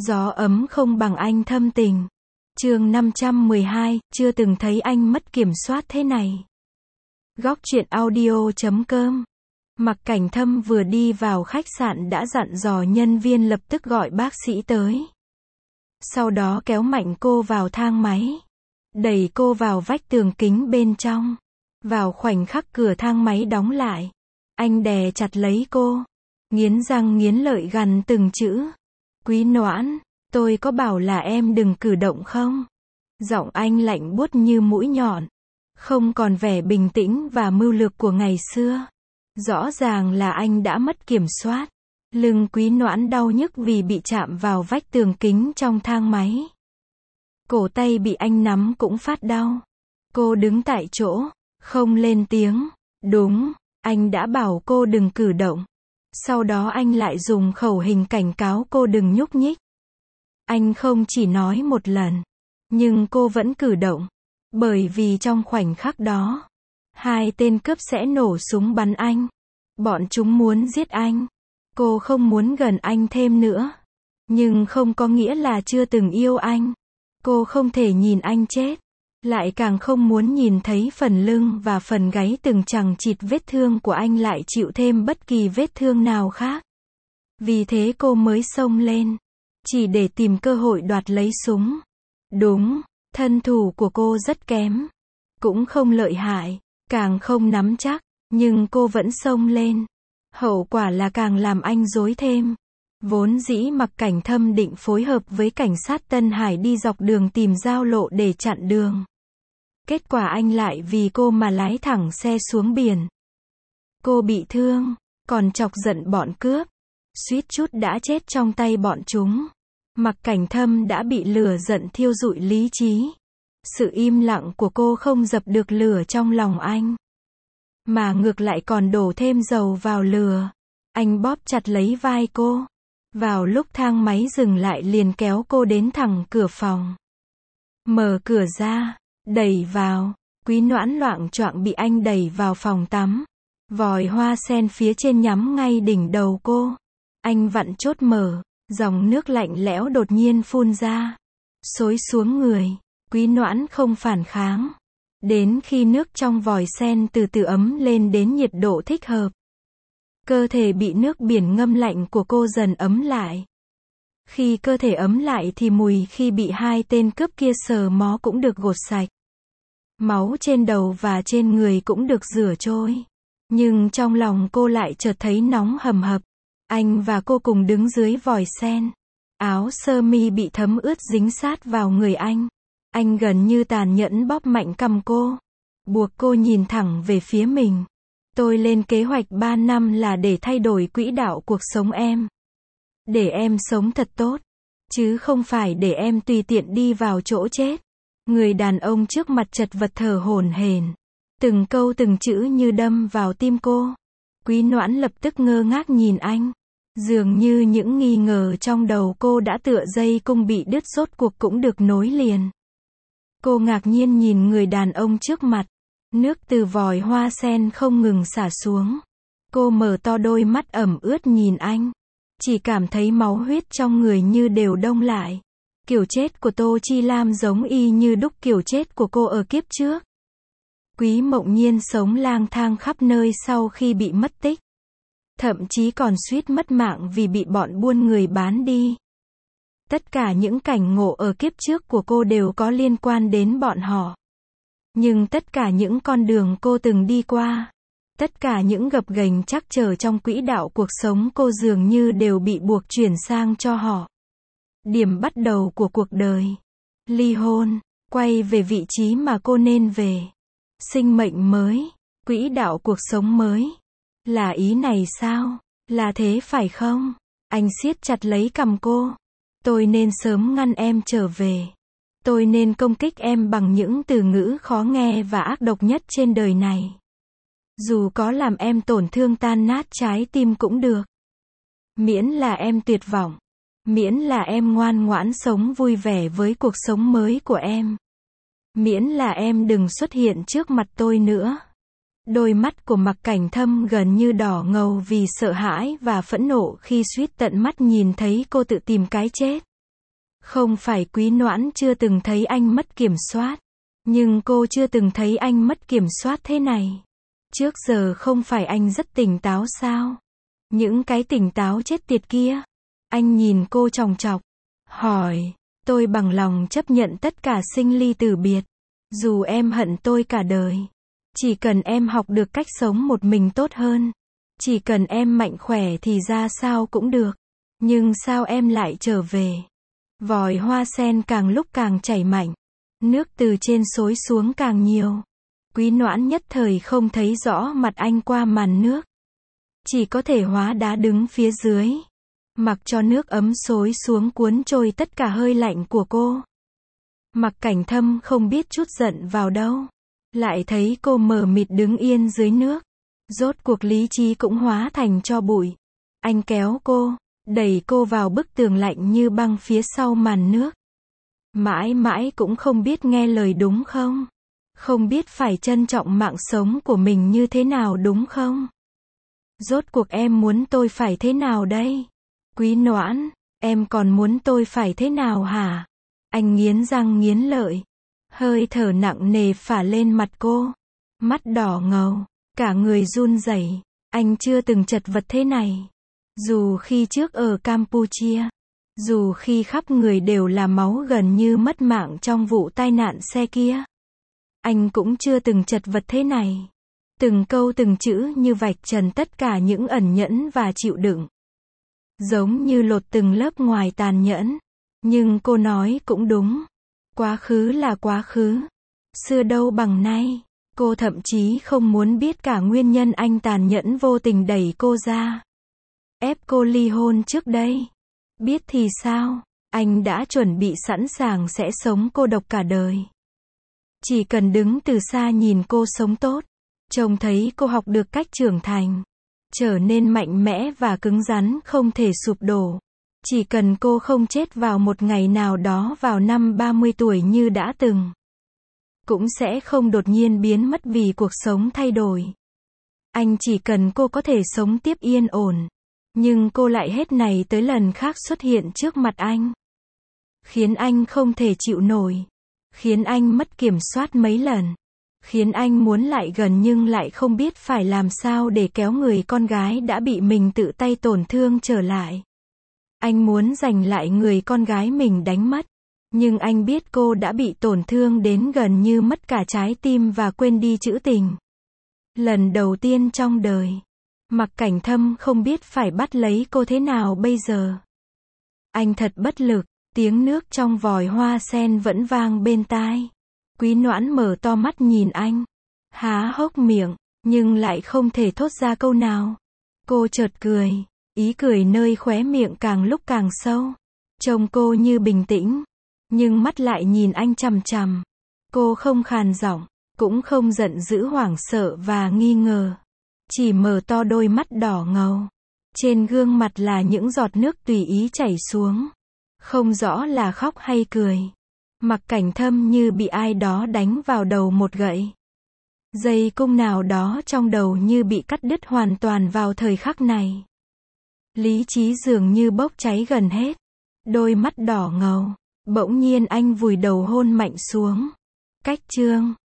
Gió ấm không bằng anh thâm tình. Chương 512, chưa từng thấy anh mất kiểm soát thế này. Góc truyện audio.com. Mặc Cảnh Thâm vừa đi vào khách sạn đã dặn dò nhân viên lập tức gọi bác sĩ tới. Sau đó kéo mạnh cô vào thang máy. Đẩy cô vào vách tường kính bên trong. Vào khoảnh khắc cửa thang máy đóng lại. Anh đè chặt lấy cô. Nghiến răng nghiến lợi gằn từng chữ. Quý Noãn, tôi có bảo là em đừng cử động không? Giọng anh lạnh buốt như mũi nhọn. Không còn vẻ bình tĩnh và mưu lược của ngày xưa. Rõ ràng là anh đã mất kiểm soát. Lưng Quý Noãn đau nhức vì bị chạm vào vách tường kính trong thang máy. Cổ tay bị anh nắm cũng phát đau. Cô đứng tại chỗ, không lên tiếng. Đúng, anh đã bảo cô đừng cử động. Sau đó anh lại dùng khẩu hình cảnh cáo cô đừng nhúc nhích. Anh không chỉ nói một lần, nhưng cô vẫn cử động. Bởi vì trong khoảnh khắc đó, hai tên cướp sẽ nổ súng bắn anh. Bọn chúng muốn giết anh. Cô không muốn gần anh thêm nữa. Nhưng không có nghĩa là chưa từng yêu anh. Cô không thể nhìn anh chết. Lại càng không muốn nhìn thấy phần lưng và phần gáy từng chằng chịt vết thương của anh lại chịu thêm bất kỳ vết thương nào khác. Vì thế cô mới xông lên. Chỉ để tìm cơ hội đoạt lấy súng. Đúng, thân thủ của cô rất kém. Cũng không lợi hại, càng không nắm chắc. Nhưng cô vẫn xông lên. Hậu quả là càng làm anh rối thêm. Vốn dĩ Mặc Cảnh Thâm định phối hợp với cảnh sát Tân Hải đi dọc đường tìm giao lộ để chặn đường. Kết quả anh lại vì cô mà lái thẳng xe xuống biển. Cô bị thương, còn chọc giận bọn cướp. Suýt chút đã chết trong tay bọn chúng. Mặc Cảnh Thâm đã bị lửa giận thiêu rụi lý trí. Sự im lặng của cô không dập được lửa trong lòng anh. Mà ngược lại còn đổ thêm dầu vào lửa. Anh bóp chặt lấy vai cô. Vào lúc thang máy dừng lại liền kéo cô đến thẳng cửa phòng. Mở cửa ra, đẩy vào. Quý Noãn loạng choạng bị anh đẩy vào phòng tắm. Vòi hoa sen phía trên nhắm ngay đỉnh đầu cô. Anh vặn chốt mở, dòng nước lạnh lẽo đột nhiên phun ra. Xối xuống người. Quý Noãn không phản kháng. Đến khi nước trong vòi sen từ từ ấm lên đến nhiệt độ thích hợp. Cơ thể bị nước biển ngâm lạnh của cô dần ấm lại. Khi cơ thể ấm lại thì mùi khi bị hai tên cướp kia sờ mó cũng được gột sạch. Máu trên đầu và trên người cũng được rửa trôi. Nhưng trong lòng cô lại chợt thấy nóng hầm hập. Anh và cô cùng đứng dưới vòi sen. Áo sơ mi bị thấm ướt dính sát vào người anh. Anh gần như tàn nhẫn bóp mạnh cằm cô. Buộc cô nhìn thẳng về phía mình. Tôi lên kế hoạch 3 năm là để thay đổi quỹ đạo cuộc sống em. Để em sống thật tốt. Chứ không phải để em tùy tiện đi vào chỗ chết. Người đàn ông trước mặt chật vật thở hổn hển. Từng câu từng chữ như đâm vào tim cô. Quý Noãn lập tức ngơ ngác nhìn anh. Dường như những nghi ngờ trong đầu cô đã tựa dây cung bị đứt rốt cuộc cũng được nối liền. Cô ngạc nhiên nhìn người đàn ông trước mặt. Nước từ vòi hoa sen không ngừng xả xuống. Cô mở to đôi mắt ẩm ướt nhìn anh. Chỉ cảm thấy máu huyết trong người như đều đông lại. Kiểu chết của Tô Chi Lam giống y như đúc kiểu chết của cô ở kiếp trước. Quý Mộng Nhiên sống lang thang khắp nơi sau khi bị mất tích. Thậm chí còn suýt mất mạng vì bị bọn buôn người bán đi. Tất cả những cảnh ngộ ở kiếp trước của cô đều có liên quan đến bọn họ. Nhưng tất cả những con đường cô từng đi qua, tất cả những gập ghềnh trắc trở trong quỹ đạo cuộc sống cô dường như đều bị buộc chuyển sang cho họ. Điểm bắt đầu của cuộc đời. Ly hôn, quay về vị trí mà cô nên về. Sinh mệnh mới, quỹ đạo cuộc sống mới. Là ý này sao? Là thế phải không? Anh siết chặt lấy cằm cô. Tôi nên sớm ngăn em trở về. Tôi nên công kích em bằng những từ ngữ khó nghe và ác độc nhất trên đời này. Dù có làm em tổn thương tan nát trái tim cũng được. Miễn là em tuyệt vọng. Miễn là em ngoan ngoãn sống vui vẻ với cuộc sống mới của em. Miễn là em đừng xuất hiện trước mặt tôi nữa. Đôi mắt của Mặc Cảnh Thâm gần như đỏ ngầu vì sợ hãi và phẫn nộ khi suýt tận mắt nhìn thấy cô tự tìm cái chết. Không phải Quý Noãn chưa từng thấy anh mất kiểm soát, nhưng cô chưa từng thấy anh mất kiểm soát thế này. Trước giờ không phải anh rất tỉnh táo sao? Những cái tỉnh táo chết tiệt kia. Anh nhìn cô chòng chọc, hỏi, tôi bằng lòng chấp nhận tất cả sinh ly tử biệt. Dù em hận tôi cả đời. Chỉ cần em học được cách sống một mình tốt hơn. Chỉ cần em mạnh khỏe thì ra sao cũng được. Nhưng sao em lại trở về? Vòi hoa sen càng lúc càng chảy mạnh. Nước từ trên xối xuống càng nhiều. Quý Noãn nhất thời không thấy rõ mặt anh qua màn nước. Chỉ có thể hóa đá đứng phía dưới. Mặc cho nước ấm xối xuống cuốn trôi tất cả hơi lạnh của cô. Mặc Cảnh Thâm không biết chút giận vào đâu. Lại thấy cô mờ mịt đứng yên dưới nước. Rốt cuộc lý trí cũng hóa thành tro bụi. Anh kéo cô, đẩy cô vào bức tường lạnh như băng phía sau màn nước. Mãi mãi cũng không biết nghe lời đúng không? Không biết phải trân trọng mạng sống của mình như thế nào đúng không? Rốt cuộc em muốn tôi phải thế nào đây? Quý Noãn, em còn muốn tôi phải thế nào hả? Anh nghiến răng nghiến lợi. Hơi thở nặng nề phả lên mặt cô. Mắt đỏ ngầu, cả người run rẩy. Anh chưa từng chật vật thế này. Dù khi trước ở Campuchia, dù khi khắp người đều là máu gần như mất mạng trong vụ tai nạn xe kia, anh cũng chưa từng chật vật thế này. Từng câu từng chữ như vạch trần tất cả những ẩn nhẫn và chịu đựng. Giống như lột từng lớp ngoài tàn nhẫn. Nhưng cô nói cũng đúng. Quá khứ là quá khứ. Xưa đâu bằng nay. Cô thậm chí không muốn biết cả nguyên nhân anh tàn nhẫn vô tình đẩy cô ra. Ép cô ly hôn trước đây. Biết thì sao, anh đã chuẩn bị sẵn sàng sẽ sống cô độc cả đời. Chỉ cần đứng từ xa nhìn cô sống tốt, trông thấy cô học được cách trưởng thành, trở nên mạnh mẽ và cứng rắn không thể sụp đổ. Chỉ cần cô không chết vào một ngày nào đó vào năm 30 tuổi như đã từng. Cũng sẽ không đột nhiên biến mất vì cuộc sống thay đổi. Anh chỉ cần cô có thể sống tiếp yên ổn. Nhưng cô lại hết này tới lần khác xuất hiện trước mặt anh. Khiến anh không thể chịu nổi. Khiến anh mất kiểm soát mấy lần. Khiến anh muốn lại gần nhưng lại không biết phải làm sao để kéo người con gái đã bị mình tự tay tổn thương trở lại. Anh muốn giành lại người con gái mình đánh mất. Nhưng anh biết cô đã bị tổn thương đến gần như mất cả trái tim và quên đi trữ tình. Lần đầu tiên trong đời, Mặc Cảnh Thâm không biết phải bắt lấy cô thế nào bây giờ. Anh thật bất lực, tiếng nước trong vòi hoa sen vẫn vang bên tai. Quý Noãn mở to mắt nhìn anh, há hốc miệng, nhưng lại không thể thốt ra câu nào. Cô chợt cười, ý cười nơi khóe miệng càng lúc càng sâu. Trông cô như bình tĩnh, nhưng mắt lại nhìn anh chằm chằm. Cô không khàn giọng, cũng không giận dữ hoảng sợ và nghi ngờ. Chỉ mở to đôi mắt đỏ ngầu. Trên gương mặt là những giọt nước tùy ý chảy xuống. Không rõ là khóc hay cười. Mặc Cảnh Thâm như bị ai đó đánh vào đầu một gậy. Dây cung nào đó trong đầu như bị cắt đứt hoàn toàn vào thời khắc này. Lý trí dường như bốc cháy gần hết. Đôi mắt đỏ ngầu. Bỗng nhiên anh vùi đầu hôn mạnh xuống. Cách chương